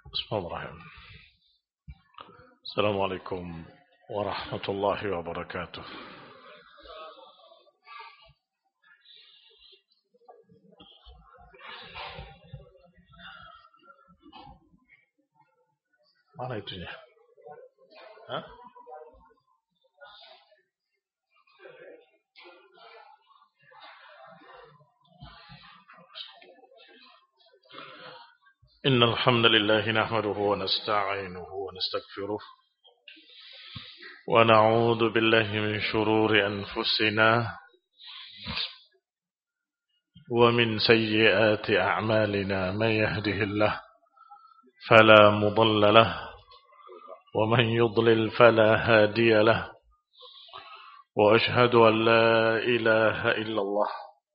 Bismillahirrahmanirrahim. Assalamualaikum warahmatullahi wabarakatuh. Mana itunya? Hah? Innal hamdalillah nahmaduhu wa nasta'inuhu wa nastaghfiruh wa na'udzu billahi min shururi anfusina wa min sayyiati a'malina may yahdihillahu fala mudilla lahu wa man yudlil fala hadiya lahu wa ashhadu an la ilaha illallah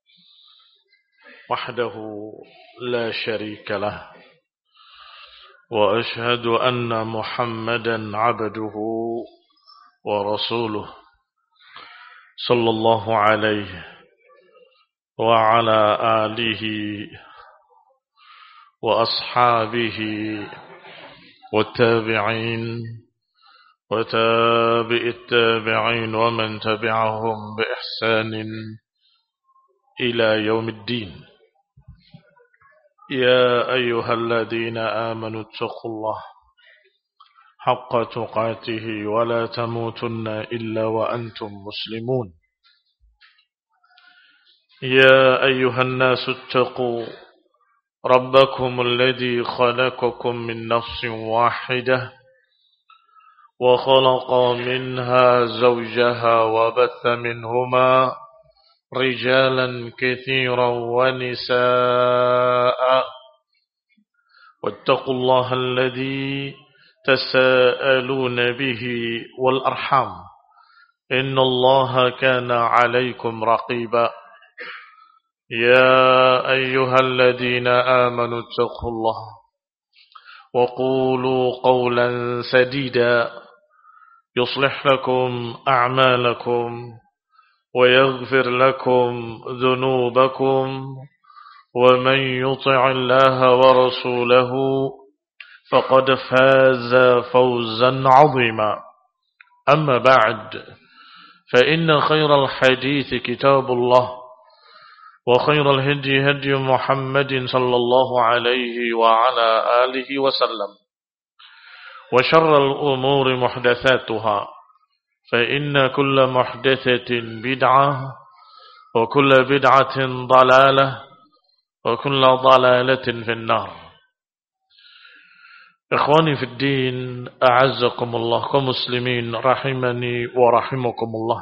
wahdahu la sharika lahu وأشهد أن محمدا عبده ورسوله صلى الله عليه وعلى آله وأصحابه والتابعين وتابع التابعين ومن تبعهم بإحسان إلى يوم الدين. يا أيها الذين آمنوا اتقوا الله حق تقاته ولا تموتن إلا وأنتم مسلمون. يا أيها الناس اتقوا ربكم الذي خلقكم من نفس واحدة وخلق منها زوجها وبث منهما رجالا كثيرا ونساء واتقوا الله الذي تساءلون به والأرحام إن الله كان عليكم رقيبا. يا أيها الذين آمنوا اتقوا الله وقولوا قولا سديدا يصلح لكم أعمالكم ويغفر لكم ذنوبكم ومن يطع الله ورسوله فقد فاز فوزا عظيما. أما بعد فإن خير الحديث كتاب الله وخير الهدي هدي محمد صلى الله عليه وعلى آله وسلم وشر الأمور محدثاتها فإن كل محدثة بدعة وكل بدعة ضلالة وكل ضلالة في النار. إخواني في الدين أعزكم الله كمسلمين رحمني ورحمكم الله.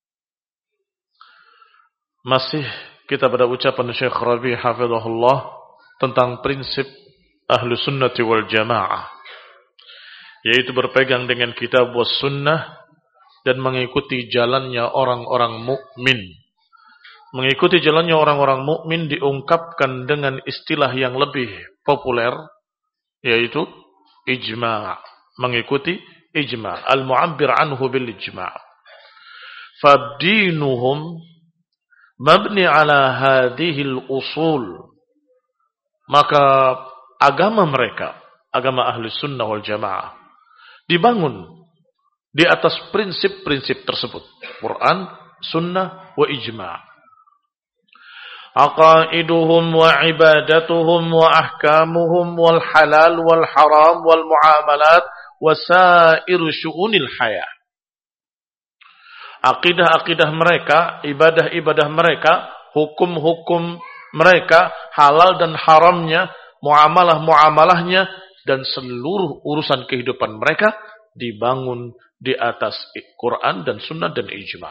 Masih kita pada ucapan Syekh Rabi hafizahullah tentang prinsip ahlu sunnati wal jamaah, yaitu berpegang dengan kitab was sunnah dan mengikuti jalannya orang-orang mukmin. Mengikuti jalannya orang-orang mukmin diungkapkan dengan istilah yang lebih populer, yaitu ijma'. Mengikuti ijma'. Al-mu'abbir anhu bil ijma'. Fabdinuhum mabni ala hadhil usul. Maka agama mereka, agama ahli sunnah wal jamaah, dibangun di atas prinsip-prinsip tersebut. Quran, sunnah, wa ijma'. Aqaiduhum wa ibadatuhum wa ahkamuhum wal halal wal haram wal muamalat wa sairu syu'unil hayah. Akidah-akidah mereka, ibadah-ibadah mereka, hukum-hukum mereka, halal dan haramnya, muamalah-muamalahnya, dan seluruh urusan kehidupan mereka dibangun di atas Quran dan sunnah dan ijma'.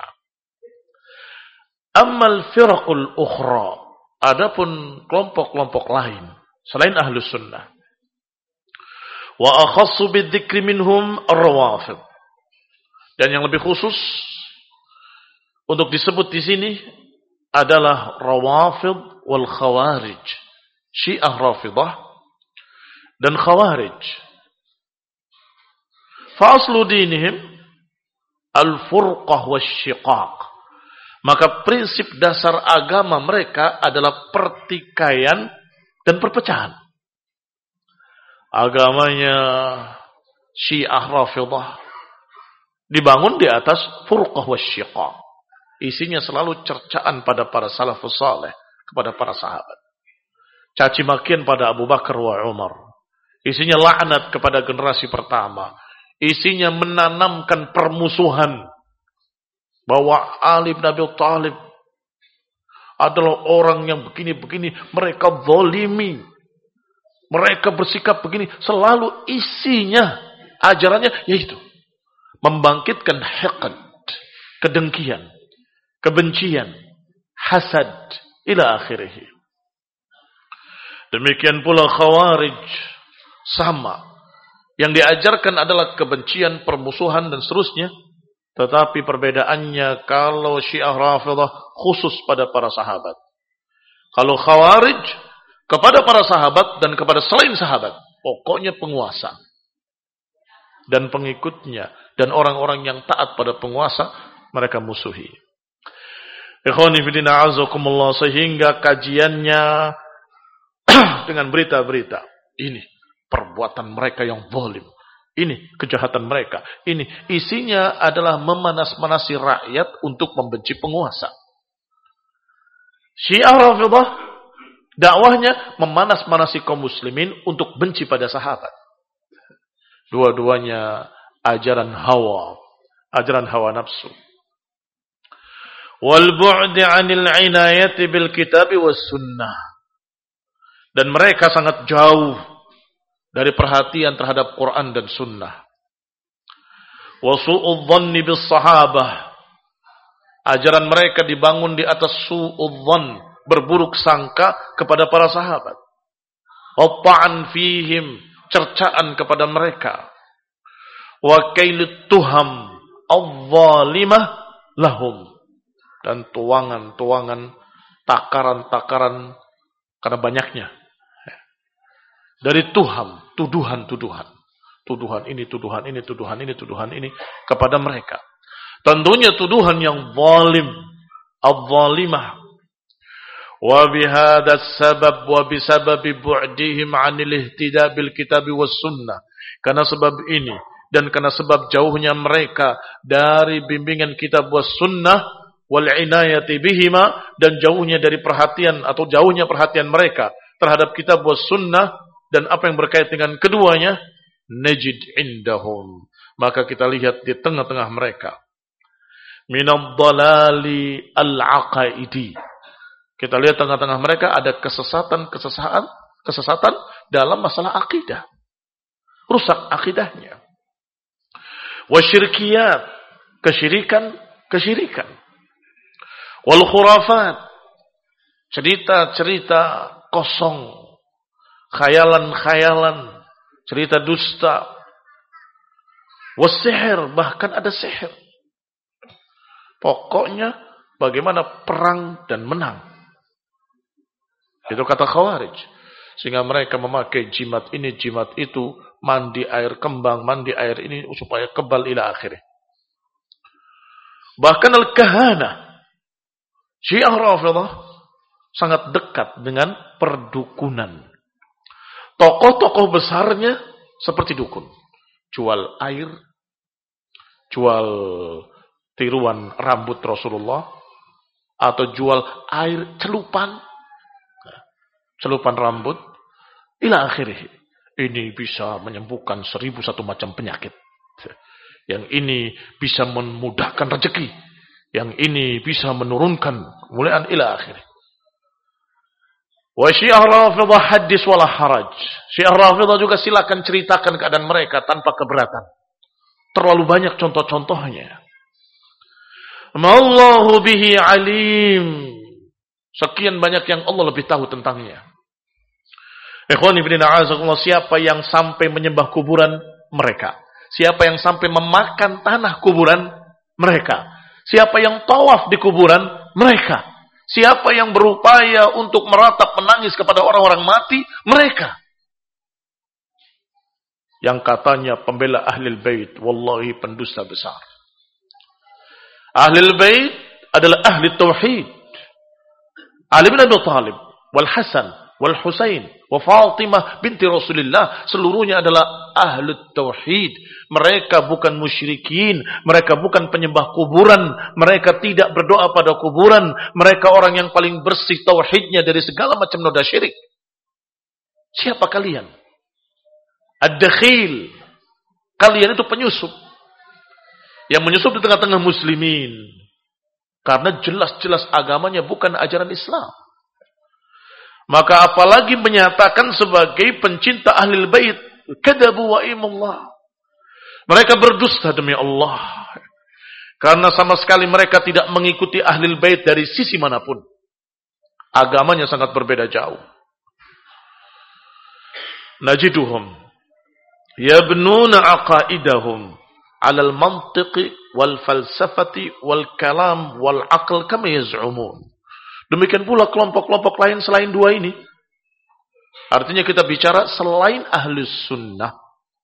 Ammal firaqul ukhra, adapun kelompok-kelompok lain selain ahlus sunnah, wa akhassu bidzikri minhum ar-rawafid, dan yang lebih khusus untuk disebut di sini adalah rawafid wal khawarij, Syiah Rafidah dan Khawarij. Fa aslu dinihim al-furqah wasyiqaq. Maka prinsip dasar agama mereka adalah pertikaian dan perpecahan. agamanya Syiah Rafidhah dibangun di atas furqah wasyiqaq. Isinya selalu cercaan pada para salafus saleh, kepada para sahabat. Caci makian pada Abu Bakar wa Umar. Isinya laknat kepada generasi pertama. Isinya menanamkan permusuhan bahwa Ali bin Abi Thalib adalah orang yang begini-begini, mereka zalimi. Mereka bersikap begini, selalu isinya ajarannya yaitu membangkitkan hiqd, kedengkian, kebencian, hasad ila akhirih. Demikian pula Khawarij sama. Yang diajarkan adalah kebencian, permusuhan dan seterusnya. Tetapi perbedaannya kalau Syiah Rafidhah khusus pada para sahabat. Kalau Khawarij kepada para sahabat dan kepada selain sahabat, pokoknya penguasa dan pengikutnya dan orang-orang yang taat pada penguasa mereka musuhi. Ikhwani fillah azakumullah, sehingga kajiannya dengan berita-berita ini perbuatan mereka yang zalim, ini kejahatan mereka, ini isinya adalah memanas-manasi rakyat untuk membenci penguasa. Syiah Rafidhah dakwahnya memanas-manasi kaum muslimin untuk benci pada sahabat. Dua-duanya ajaran hawa nafsu. Wal bu'di 'anil 'inayati bil kitab was sunnah. Dan mereka sangat jauh dari perhatian terhadap Quran dan sunnah. Wa su'udz dhanni bis sahabah. Ajaran mereka dibangun di atas su'udz dhann, berburuk sangka kepada para sahabat. Watta'an fihim, cercaan kepada mereka. Wa kailut tuham adh-dhalimah lahum, dan tuangan-tuangan, takaran-takaran karena banyaknya. Dari tuham, tuduhan-tuduhan. Tuduhan ini, tuduhan ini, tuduhan ini, tuduhan ini kepada mereka. Tentunya tuduhan yang zalim, adh-dhalimah. Wa bihadha sabab wa bisababi bu'dihim 'anil ihtidaa bil kitab was sunnah. Karena sebab ini dan karena sebab jauhnya mereka dari bimbingan kitab was sunnah wal inayati bihima, dan jauhnya dari perhatian atau jauhnya perhatian mereka terhadap kitab was sunnah dan apa yang berkait dengan keduanya, najid indahum, maka kita lihat di tengah-tengah mereka minad dhalali al-aqaidi. Kita lihat tengah-tengah mereka ada kesesatan dalam masalah akidah. Rusak akidahnya. Wasyirkiyat, kesyirikan. Wal khurafat, cerita-cerita kosong, khayalan-khayalan, cerita dusta. Wasihir, bahkan ada sihir. Pokoknya bagaimana perang dan menang. Itu kata Khawarij. Sehingga mereka memakai jimat ini, jimat itu, mandi air kembang, mandi air ini supaya kebal ila akhirnya. Bahkan al-kahana, Syiah Rafidhah sangat dekat dengan perdukunan. Tokoh-tokoh besarnya seperti dukun. Jual air, jual tiruan rambut Rasulullah, atau jual air celupan rambut, ila akhirih. Ini bisa menyembuhkan 1001 macam penyakit. Yang ini bisa memudahkan rezeki. Yang ini bisa menurunkan kemuliaan ila akhirih. Wa Syiah Rafidhah hadis wala haraj. Syiah Rafidhah juga silakan ceritakan keadaan mereka tanpa keberatan. Terlalu banyak contoh-contohnya. Mallahu bihi alim. Sekian banyak yang Allah lebih tahu tentangnya. Ikhwani fillah azakumullah, siapa yang sampai menyembah kuburan mereka? Siapa yang sampai memakan tanah kuburan mereka? Siapa yang tawaf di kuburan mereka? Siapa yang berupaya untuk meratap menangis kepada orang-orang mati mereka? Yang katanya pembela Ahlul Bait, wallahi pendusta besar. Ahlul Bait adalah ahli tauhid. Ali bin Abi Thalib wal Hasan wal Husain wa Fatimah binti Rasulillah, seluruhnya adalah ahlut tauhid. Mereka bukan musyrikin, mereka bukan penyembah kuburan, mereka tidak berdoa pada kuburan, mereka orang yang paling bersih tauhidnya dari segala macam noda syirik. Siapa kalian? Ad-dakhil. Kalian itu penyusup yang menyusup di tengah-tengah muslimin, karena jelas-jelas agamanya bukan ajaran Islam. Maka apalagi menyatakan sebagai pencinta ahlul bait, kadzabu wa imullah. Mereka berdusta demi Allah. Karena sama sekali mereka tidak mengikuti ahlul bait dari sisi manapun. Agamanya sangat berbeda jauh. Najiduhum yabnuna aqaidahum 'ala al-mantiqi wal falsafati wal kalam wal aql kama yaz'umun. Demikian pula kelompok-kelompok lain selain dua ini. Artinya kita bicara selain ahlus sunnah,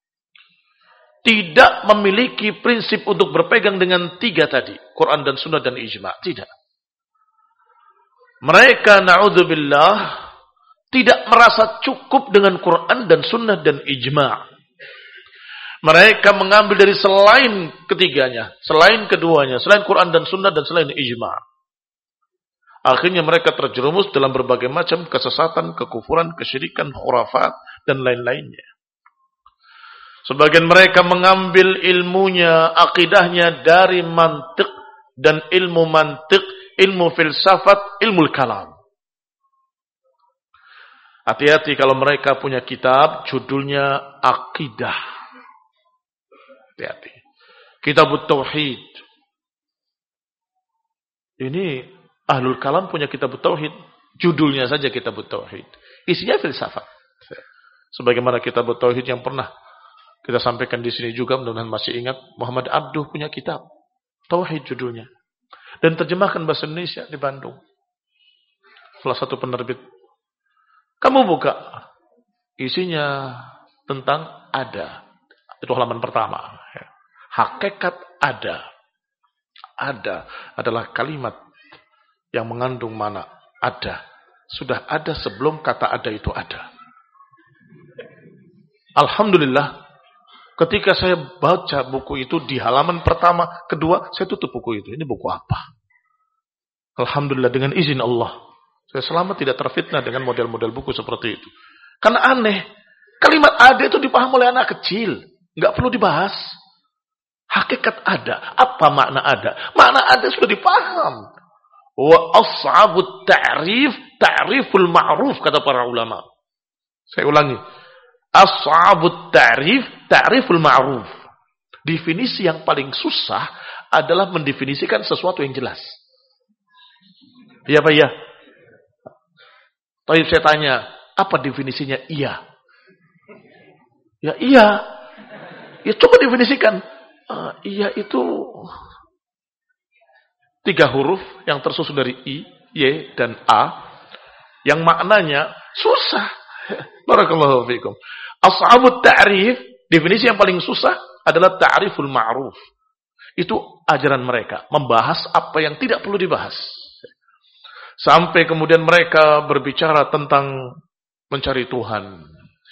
tidak memiliki prinsip untuk berpegang dengan tiga tadi, Quran dan sunnah dan ijma'. Tidak. Mereka na'udzubillah tidak merasa cukup dengan Quran dan sunnah dan ijma'. Mereka mengambil dari selain ketiganya, selain keduanya, selain Quran dan sunnah dan selain ijma'. Akhirnya mereka terjerumus dalam berbagai macam kesesatan, kekufuran, kesyirikan, khurafat, dan lain-lainnya. Sebagian mereka mengambil ilmunya, akidahnya dari mantiq dan ilmu mantiq, ilmu filsafat, ilmu kalam. Hati-hati kalau mereka punya kitab judulnya akidah. Hati-hati. Kitabut Tauhid. Ini Ahlul Kalam punya kitab Tauhid, judulnya saja kitab Tauhid. Isinya filsafat. Sebagaimana kitab Tauhid yang pernah kita sampaikan di sini juga, mudah-mudahan masih ingat, Muhammad Abduh punya kitab Tauhid judulnya. Dan terjemahkan bahasa Indonesia di Bandung. Salah satu penerbit. Kamu buka. Isinya tentang ada. Itu halaman pertama. Hakikat ada. Ada adalah kalimat yang mengandung mana? Ada. Sudah ada sebelum kata ada itu ada. Alhamdulillah, ketika saya baca buku itu di halaman pertama, kedua, saya tutup buku itu. Ini buku apa? Alhamdulillah, dengan izin Allah. Saya selama tidak terfitnah dengan model-model buku seperti itu. Karena aneh. Kalimat ada itu dipahami oleh anak kecil. Nggak perlu dibahas. Hakikat ada. Apa makna ada? Makna ada sudah dipaham. Wa as'abut ta'rif ta'riful ma'ruf, kata para ulama. Saya ulangi. As'abut ta'rif ta'riful ma'ruf. Definisi yang paling susah adalah mendefinisikan sesuatu yang jelas. Iya Pak ya? Tapi saya tanya, apa definisinya iya? Ya iya. Ya coba definisikan. Iya itu 3 huruf yang tersusun dari I, Y, dan A, yang maknanya susah. Barakallahu fiikum. Ashabut ta'rif, definisi yang paling susah adalah ta'riful ma'ruf. Itu ajaran mereka, membahas apa yang tidak perlu dibahas. Sampai kemudian mereka berbicara tentang mencari Tuhan.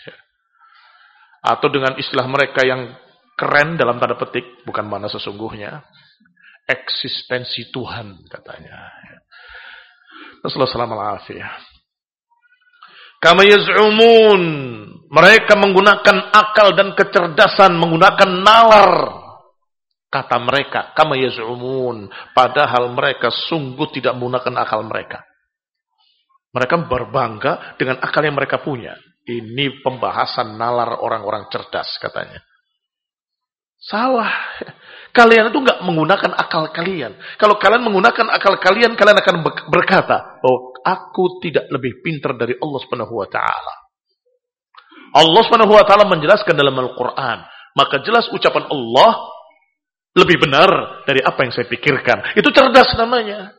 Atau dengan istilah mereka yang keren dalam tanda petik, bukan mana sesungguhnya, eksistensi Tuhan katanya. Rasulullah sallallahu alaihi wasallam. Kama yaz'umun, mereka menggunakan akal dan kecerdasan, menggunakan nalar. Kata mereka, kama yaz'umun, padahal mereka sungguh tidak menggunakan akal mereka. Mereka berbangga dengan akal yang mereka punya. Ini pembahasan nalar orang-orang cerdas katanya. Salah. Kalian itu enggak menggunakan akal kalian. Kalau kalian menggunakan akal kalian, kalian akan berkata, "Oh, aku tidak lebih pintar dari Allah Subhanahu wa taala." Allah Subhanahu wa taala menjelaskan dalam Al-Qur'an, maka jelas ucapan Allah lebih benar dari apa yang saya pikirkan. Itu cerdas namanya.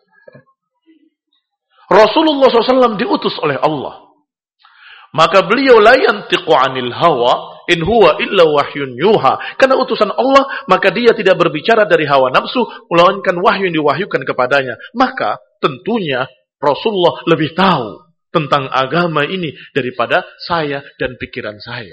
Rasulullah SAW diutus oleh Allah. Maka beliau la yantiqu 'anil hawa in huwa illa wahyun yuha. Karena utusan Allah, maka dia tidak berbicara dari hawa nafsu, melainkan wahyu yang diwahyukan kepadanya. Maka tentunya Rasulullah lebih tahu tentang agama ini daripada saya dan pikiran saya.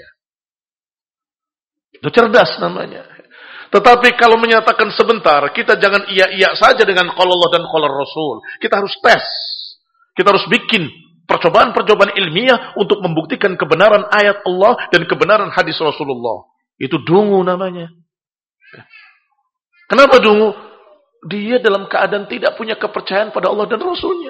Itu cerdas namanya. Tetapi kalau menyatakan sebentar, kita jangan iya-iya saja dengan qala Allah dan qala Rasul. Kita harus tes. Kita harus bikin percobaan-percobaan ilmiah untuk membuktikan kebenaran ayat Allah dan kebenaran hadis Rasulullah. Itu dungu namanya. Kenapa dungu? Dia dalam keadaan tidak punya kepercayaan pada Allah dan Rasulnya.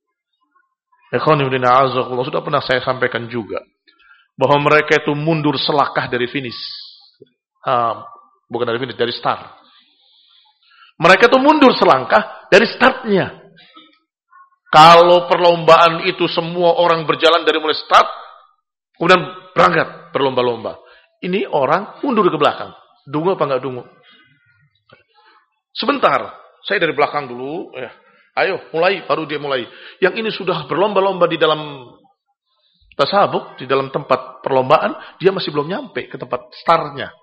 Sudah pernah saya sampaikan juga bahwa mereka itu mundur selangkah dari finish. Bukan dari finish, dari start. Mereka itu mundur selangkah dari startnya. Kalau perlombaan itu semua orang berjalan dari mulai start, kemudian berangkat berlomba-lomba. Ini orang mundur ke belakang. Dungu apa enggak dungu? Sebentar, saya dari belakang dulu. Ayo, mulai, baru dia mulai. Yang ini sudah berlomba-lomba di dalam tasabuk, di dalam tempat perlombaan, dia masih belum nyampe ke tempat startnya.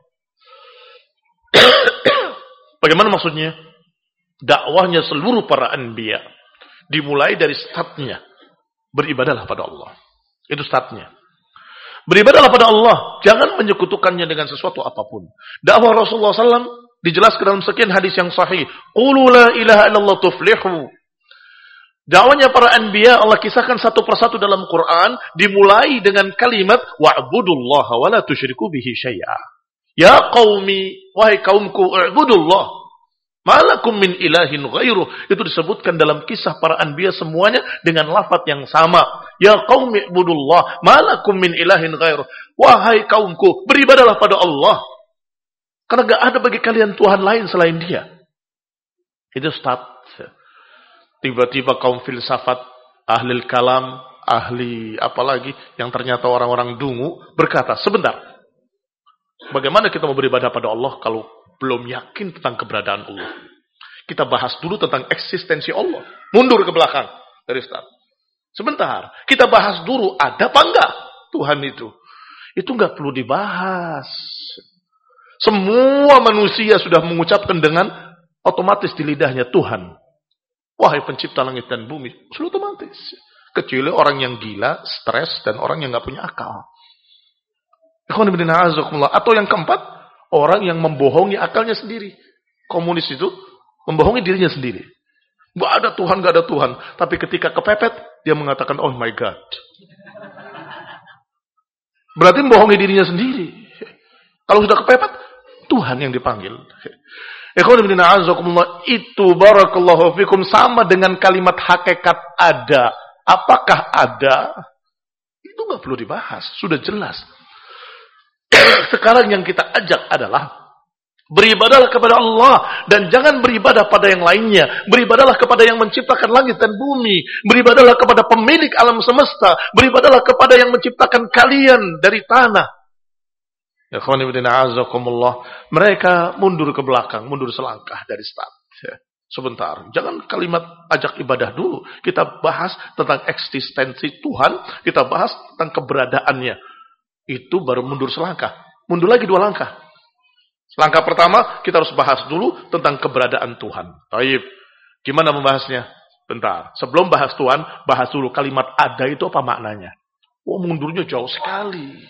Bagaimana maksudnya? Dakwahnya seluruh para anbiya dimulai dari startnya. Beribadahlah pada Allah. Itu startnya. Beribadahlah pada Allah. Jangan menyekutukannya dengan sesuatu apapun. Dakwah Rasulullah SAW dijelaskan dalam sekian hadis yang sahih. Qulu la ilaha illallah tuflihu. Dakwahnya para anbiya Allah kisahkan satu persatu dalam Quran. Dimulai dengan kalimat wa'budullaha wa la tusyriku bihi syai'a. Ya qaumi, wahai kaumku, i'budullah. Malakum min ilahin ghairuh. Itu disebutkan dalam kisah para anbiya semuanya dengan lafaz yang sama. Ya qaumi i'budullah. Malakum min ilahin ghairuh. Wahai kaumku, beribadahlah pada Allah. Karena gak ada bagi kalian Tuhan lain selain Dia. Itu start. Tiba-tiba kaum filsafat, ahli kalam, ahli apalagi yang ternyata orang-orang dungu berkata, sebentar. Bagaimana kita mau beribadah pada Allah kalau belum yakin tentang keberadaan Allah? Kita bahas dulu tentang eksistensi Allah. Mundur ke belakang dari start. Sebentar, kita bahas dulu ada apa enggak Tuhan itu. Itu enggak perlu dibahas. Semua manusia sudah mengucapkan dengan otomatis di lidahnya Tuhan. Wahai pencipta langit dan bumi. Sudah otomatis. Kecuali orang yang gila, stres, dan orang yang enggak punya akal. Atau yang keempat, orang yang membohongi akalnya sendiri. Komunis itu membohongi dirinya sendiri. Gak ada Tuhan, gak ada Tuhan. Tapi ketika kepepet, dia mengatakan, oh my God. Berarti membohongi dirinya sendiri. Kalau sudah kepepet, Tuhan yang dipanggil. Itu barakallahu fikum sama dengan kalimat hakikat ada. Apakah ada? Itu gak perlu dibahas. Sudah jelas. Sekarang yang kita ajak adalah beribadahlah kepada Allah dan jangan beribadah pada yang lainnya. Beribadahlah kepada yang menciptakan langit dan bumi. Beribadahlah kepada pemilik alam semesta. Beribadahlah kepada yang menciptakan kalian dari tanah. Ya khawani bidina azakumullah. Mereka mundur ke belakang, mundur selangkah dari start. Ya. Sebentar, jangan kalimat ajak ibadah dulu. Kita bahas tentang eksistensi Tuhan, kita bahas tentang keberadaannya. Itu baru mundur selangkah. Mundur lagi 2 langkah. Langkah pertama, kita harus bahas dulu tentang keberadaan Tuhan. Baik. Gimana membahasnya? Bentar. Sebelum bahas Tuhan, bahas dulu kalimat ada itu apa maknanya. Oh, mundurnya jauh sekali.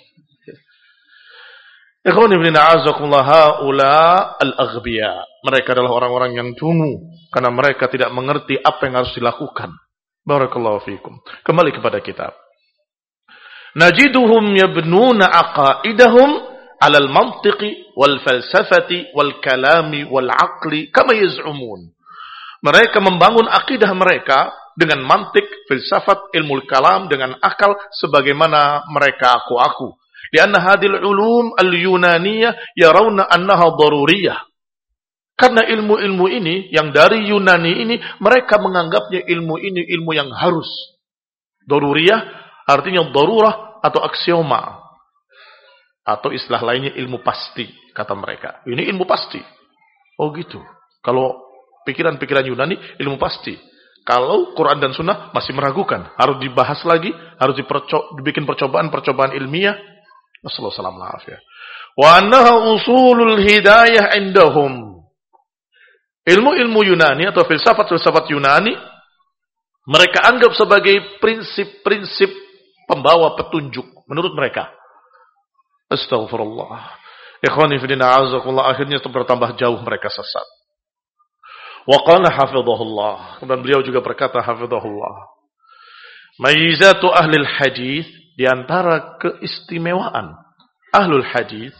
Mereka adalah orang-orang yang dungu. Karena mereka tidak mengerti apa yang harus dilakukan. Barakallahu fikum. Kembali kepada kitab. Najiduhum yabnuna aqaidahum alal mantiqi wal falsafati wal kalami wal aqli kama yaz'umun. Mereka membangun akidah mereka dengan mantik, filsafat, ilmu kalam, dengan akal sebagaimana mereka aku-aku. Lianna hadil ulum al-yunaniyah yarawna annaha daruriyah. Karena ilmu-ilmu ini yang dari Yunani ini mereka menganggapnya ilmu ini ilmu yang harus. Daruriyah artinya darurah atau aksioma. Atau istilah lainnya ilmu pasti, kata mereka. Ini ilmu pasti. Oh gitu. Kalau pikiran-pikiran Yunani, ilmu pasti. Kalau Quran dan Sunnah masih meragukan. Harus dibahas lagi, harus dibikin percobaan-percobaan ilmiah. Wassalamualaikum warahmatullahi wabarakatuh. Wa annaha usulul hidayah indahum. Ilmu-ilmu Yunani atau filsafat-filsafat Yunani Mereka anggap sebagai prinsip-prinsip pembawa petunjuk menurut mereka. Astaghfirullah. Ikhwani fillah a'azakumullah, akhirnya bertambah jauh mereka sesat. Wa qala hafizahullah. Kemudian beliau juga berkata hafizahullah. Mayyizatu ahlil hadis, di antara keistimewaan ahlul hadis,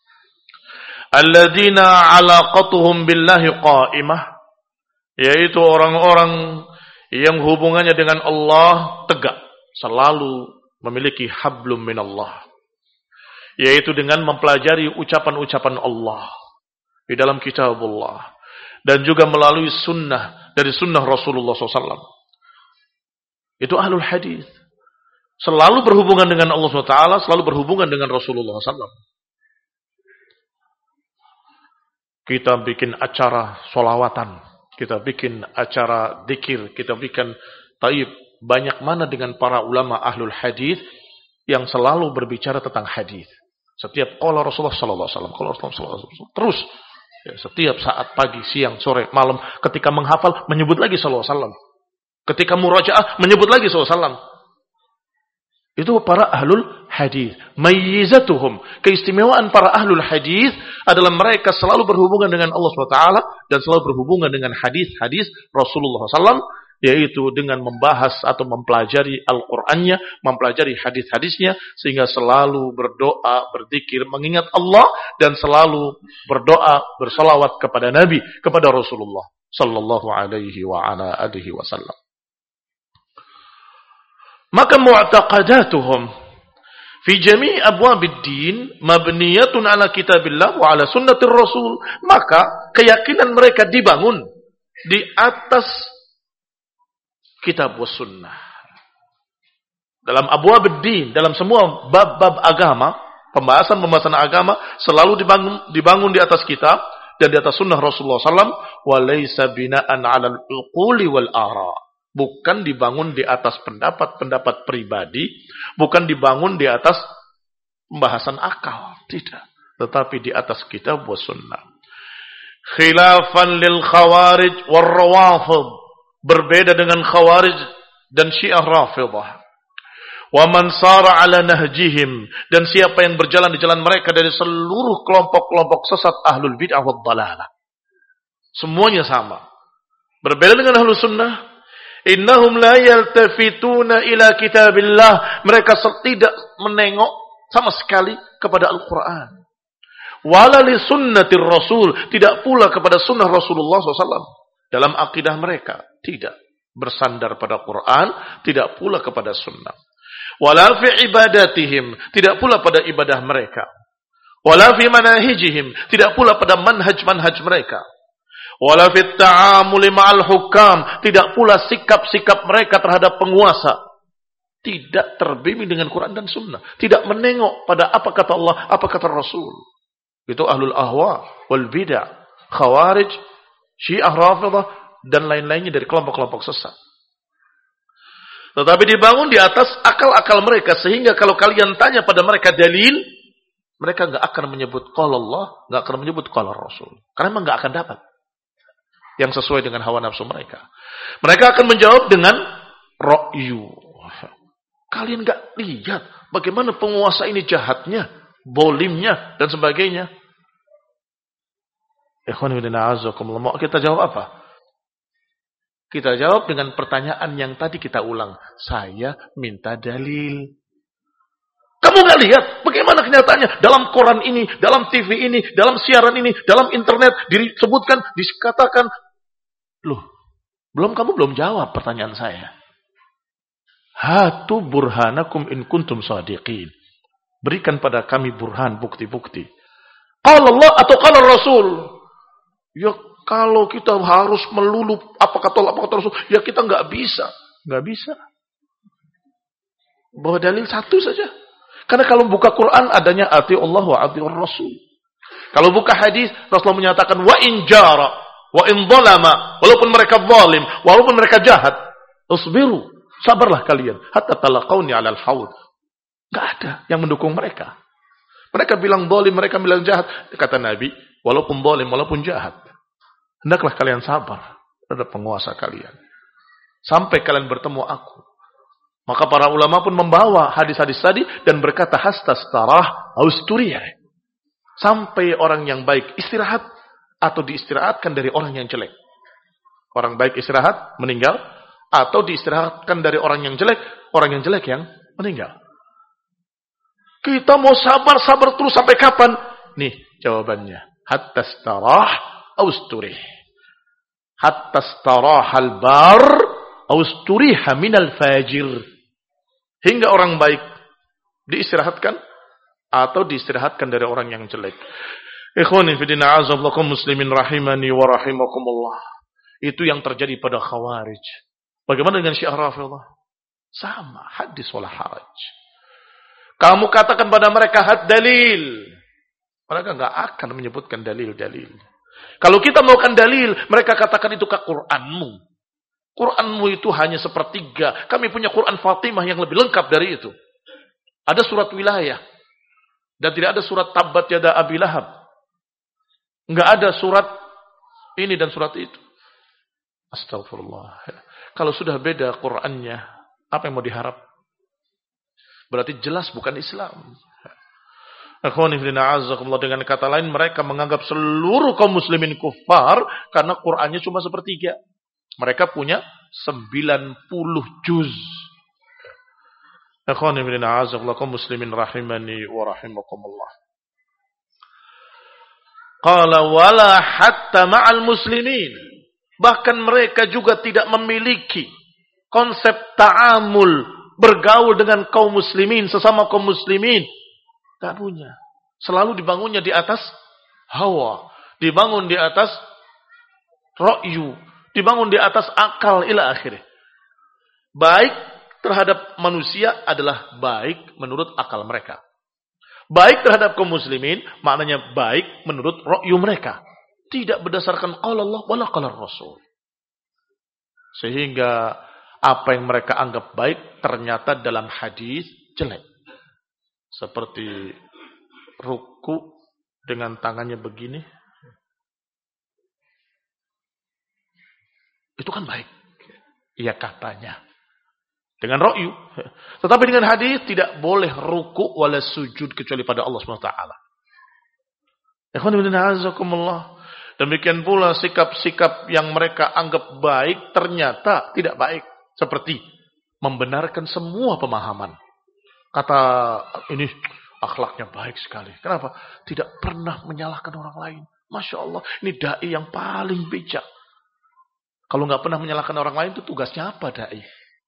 alladzina alaqatuhum billahi qa'imah, yaitu orang-orang yang hubungannya dengan Allah tegak, selalu memiliki hablum minallah, yaitu dengan mempelajari ucapan-ucapan Allah di dalam kitabullah dan juga melalui sunnah dari sunnah Rasulullah SAW. Itu ahlul hadis, selalu berhubungan dengan Allah SWT, selalu berhubungan dengan Rasulullah SAW. Kita bikin acara sholawatan, kita bikin acara dzikir, kita bikin taib. Banyak mana dengan para ulama ahlul hadis yang selalu berbicara tentang hadis. Setiap qala Rasulullah sallallahu alaihi wasallam, qala Rasulullah sallallahu alaihi wasallam. Terus ya, setiap saat, pagi, siang, sore, malam, ketika menghafal menyebut lagi sallallahu alaihi wasallam. Ketika murajaah menyebut lagi sallallahu alaihi wasallam. Itu para ahlul hadis. Mayyizatuhum, keistimewaan para ahlul hadis adalah mereka selalu berhubungan dengan Allah SWT dan selalu berhubungan dengan hadis-hadis Rasulullah SAW, yaitu dengan membahas atau mempelajari Al-Qur'annya, mempelajari hadis-hadisnya, sehingga selalu berdoa, berzikir, mengingat Allah, dan selalu berdoa, bersalawat kepada Nabi, kepada Rasulullah sallallahu alaihi wa ala alihi wasallam. Maka mu'taqadatuhum fi jami' abwabid din mabniyatun ala kitabillah wa ala sunnatir rasul. Maka keyakinan mereka dibangun di atas kitab was sunnah. Dalam abwabid din, dalam semua bab-bab agama, pembahasan agama selalu dibangun di atas kitab dan di atas sunnah Rasulullah SAW. Wa laysa bina'an 'ala al-uquli wal ara'. Bukan dibangun di atas pendapat-pendapat pribadi, bukan dibangun di atas pembahasan akal, tidak. Tetapi di atas kitab wa sunnah. Khilafan lil khawarij wal rawafid. Berbeda dengan khawarij dan syiah rafidah. Wa man sara ala nahjihim. Dan siapa yang berjalan di jalan mereka dari seluruh kelompok-kelompok sesat ahlul bid'ah wad dalalah. Semuanya sama. Berbeda dengan ahlus sunnah. Innahum la yaltafituna ila kitabillah. Mereka tidak menengok sama sekali kepada Al-Quran. Wala li sunnatir rasul. Tidak pula kepada sunnah Rasulullah SAW. Dalam akidah mereka. Tidak bersandar pada Quran. Tidak pula kepada sunnah. Wala fi ibadatihim. Tidak pula pada ibadah mereka. Wala fi manahijihim. Tidak pula pada manhaj-manhaj mereka. Wala fit ta'amuli ma'al hukam. Tidak pula sikap-sikap mereka terhadap penguasa. Tidak terbimbing dengan Quran dan Sunnah. Tidak menengok pada apa kata Allah, apa kata Rasul. Itu ahlul ahwa wal bid'ah, khawarij, syiah rafidah, dan lain-lainnya dari kelompok-kelompok sesat. Tetapi dibangun di atas akal-akal mereka. Sehingga kalau kalian tanya pada mereka dalil, mereka gak akan menyebut qala Allah, gak akan menyebut qala Rasul. Karena memang gak akan dapat yang sesuai dengan hawa nafsu mereka. Mereka akan menjawab dengan ra'yu. Kalian gak lihat bagaimana penguasa ini jahatnya, bolimnya, dan sebagainya. Mau kita jawab apa? Kita jawab dengan pertanyaan yang tadi kita ulang. Saya minta dalil. Kamu gak lihat bagaimana kenyataannya dalam koran ini, dalam TV ini, dalam siaran ini, dalam internet disebutkan, dikatakan. Loh, kamu belum jawab pertanyaan saya. Hatu burhanakum in kuntum shadiqin. Berikan pada kami burhan, bukti-bukti. Qala Allah atau qala Rasul? Ya kalau kita harus melulu apa kata Allah, apa kata Rasul, ya kita nggak bisa. Nggak bisa. Bawa dalil satu saja. Karena kalau buka Quran adanya ati Allah wa ati Rasul. Kalau buka hadis, Rasulullah menyatakan wa in jara wa in zalama, walaupun mereka zalim, walaupun mereka jahat, usbiru, sabarlah kalian hatta talaqauni 'alal haud. Enggak ada yang mendukung mereka. Mereka bilang zalim, mereka bilang jahat. Kata Nabi, walaupun zalim, walaupun jahat, hendaklah kalian sabar terhadap penguasa kalian. sampai kalian bertemu aku. Maka para ulama pun membawa hadis-hadis tadi dan berkata hastastarah austuriyah. Sampai orang yang baik istirahat atau diistirahatkan dari orang yang jelek. Orang baik istirahat, meninggal, atau diistirahatkan dari orang yang jelek yang meninggal. Kita mau sabar terus sampai kapan? Nih jawabannya. Hattastarah austurih. Hattastarah al-bar austuriha minal fajir. Hingga orang baik diistirahatkan atau diistirahatkan dari orang yang jelek. Ikhwani fi din a'azzallakum muslimin rahimani wa rahimakumullah. Itu yang terjadi pada Khawarij. Bagaimana dengan Syiah Rafidhah? Sama, hadis wala haraj. Kamu katakan pada mereka had dalil. Mereka enggak akan menyebutkan dalil-dalil. Kalau kita maukan dalil, mereka katakan itu ke Qur'anmu. Qur'anmu itu hanya sepertiga. Kami punya Qur'an Fatimah yang lebih lengkap dari itu. Ada surat wilayah. Dan tidak ada surat Tabbat Yada Abi Lahab. Enggak ada surat ini dan surat itu. Astagfirullah. Kalau sudah beda Qur'annya, apa yang mau diharap? Berarti jelas bukan Islam. Dengan kata lain, mereka menganggap seluruh kaum muslimin kufar karena Qur'annya cuma sepertiga. Mereka punya 90 juz. Akhwani bin a'azakum muslimin rahimani wa rahimakumullah. Qala wala hatta ma'al muslimin. Bahkan mereka juga tidak memiliki konsep ta'amul, bergaul dengan kaum muslimin, sesama kaum muslimin. Tak punya. Selalu dibangunnya di atas hawa, dibangun di atas ra'yu, dibangun di atas akal ila akhirnya. Baik terhadap manusia adalah baik menurut akal mereka. Baik terhadap kaum muslimin maknanya baik menurut ra'yu mereka. Tidak berdasarkan qala Allah wala qala Rasul. Sehingga apa yang mereka anggap baik ternyata dalam hadis jelek. Seperti ruku dengan tangannya begini. Itu kan baik. Iya katanya. Dengan ra'yu. Tetapi dengan hadis tidak boleh ruku wala sujud kecuali pada Allah SWT. Demikian pula sikap-sikap yang mereka anggap baik ternyata tidak baik. Seperti membenarkan semua pemahaman. Kata ini akhlaknya baik sekali. Kenapa? Tidak pernah menyalahkan orang lain. Masya Allah. Ini da'i yang paling bijak. Kalau nggak pernah menyalahkan orang lain itu tugasnya apa da'i?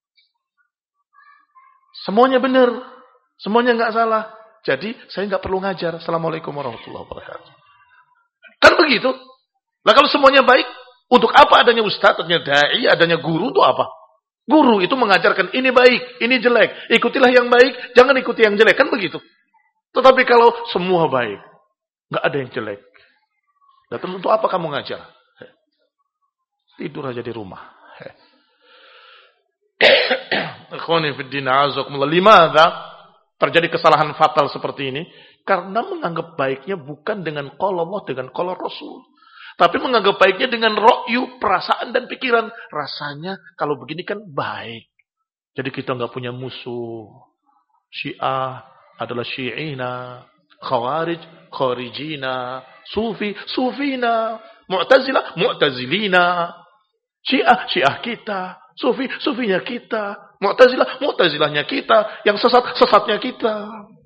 Semuanya benar. Semuanya nggak salah. Jadi saya nggak perlu ngajar. Assalamualaikum warahmatullahi wabarakatuh. Kan begitu. Nah kalau semuanya baik, untuk apa adanya ustaz, adanya da'i, adanya guru itu apa? Guru itu mengajarkan ini baik, ini jelek. Ikutilah yang baik, jangan ikuti yang jelek. Kan begitu. Tetapi kalau semua baik, nggak ada yang jelek. Dan untuk apa kamu ngajar? Tidur aja di rumah. Ikhwani fiddin a'azakumullah. Limadha terjadi kesalahan fatal seperti ini? Karena menganggap baiknya bukan dengan qala Allah, dengan qala Rasul. Tapi menganggap baiknya dengan ra'yu, perasaan dan pikiran. Rasanya kalau begini kan baik. Jadi kita nggak punya musuh. Syiah adalah syi'ina, khawarij, kharijina, sufi, sufina, mu'tazilah, mu'tazilina. Syiah, syiah kita. Sufi, sufinya kita. Mu'tazilah, mu'tazilahnya kita. Yang sesat, sesatnya kita.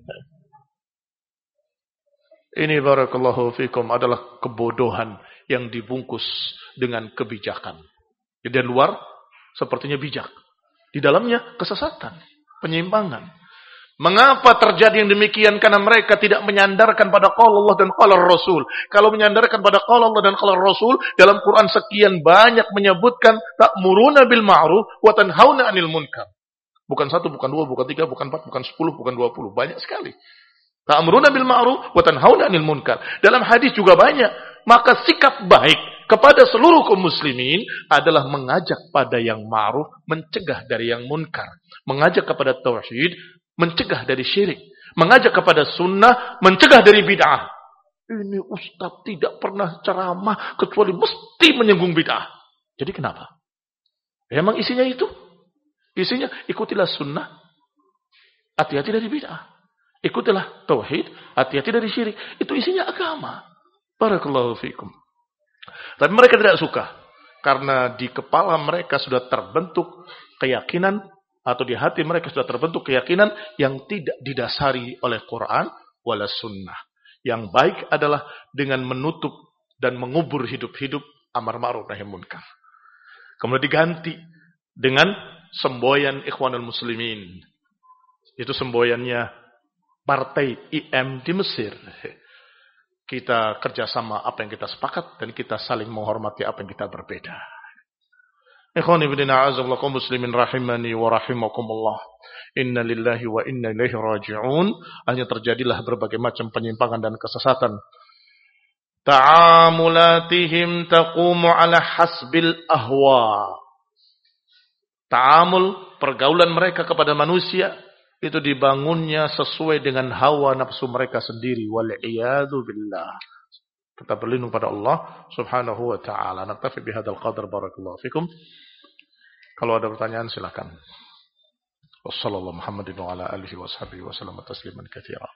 Ini barakallahu fikum adalah kebodohan yang dibungkus dengan kebijakan. Di luar sepertinya bijak. Di dalamnya kesesatan, penyimpangan. Mengapa terjadi yang demikian? Karena mereka tidak menyandarkan pada qala Allah dan qala Rasul. Kalau menyandarkan pada qala Allah dan qala Rasul, dalam Quran sekian banyak menyebutkan ta'muruna bil ma'ruf wa tanhauna 'anil munkar. Bukan 1, bukan 2, bukan 3, bukan 4, bukan 10, bukan 20. Banyak sekali. Ta'muruna bil ma'ruf wa tanhauna 'anil munkar. Dalam hadis juga banyak. Maka sikap baik kepada seluruh kaum muslimin adalah mengajak pada yang ma'ruf, mencegah dari yang munkar. Mengajak kepada tauhid, mencegah dari syirik. Mengajak kepada sunnah, mencegah dari bid'ah. Ini ustaz tidak pernah ceramah kecuali mesti menyinggung bid'ah. Jadi kenapa? Emang isinya itu? Isinya ikutilah sunnah, hati-hati dari bid'ah. Ikutilah tauhid, hati-hati dari syirik. Itu isinya agama. Barakallahu fikum. Tapi mereka tidak suka. Karena di kepala mereka sudah terbentuk keyakinan, atau di hati mereka sudah terbentuk keyakinan yang tidak didasari oleh Quran wala sunnah. Yang baik adalah dengan menutup dan mengubur hidup-hidup amar ma'ruf nahi munkar. Kemudian diganti dengan semboyan Ikhwanul Muslimin. Itu semboyannya partai IM di Mesir. Kita kerjasama apa yang kita sepakat dan kita saling menghormati apa yang kita berbeda. Ikhwani bidina azallakum muslimin rahimani wa rahimakumullah. Inna lillahi wa inna ilaihi raji'un. Hanya terjadilah berbagai macam penyimpangan dan kesesatan. Ta'amulatihim taqumu ala hasbil ahwa. Ta'amul, pergaulan mereka kepada manusia, itu dibangunnya sesuai dengan hawa nafsu mereka sendiri. Wal'iyadu billah. Kita berlindung pada Allah subhanahu wa ta'ala. Naktafi bihadal qadar, barakallahu fikum. Kalau ada pertanyaan silakan. Wassallallahu Muhammadin wa ala alihi wa sahbihi wa sallam tasliman katsira.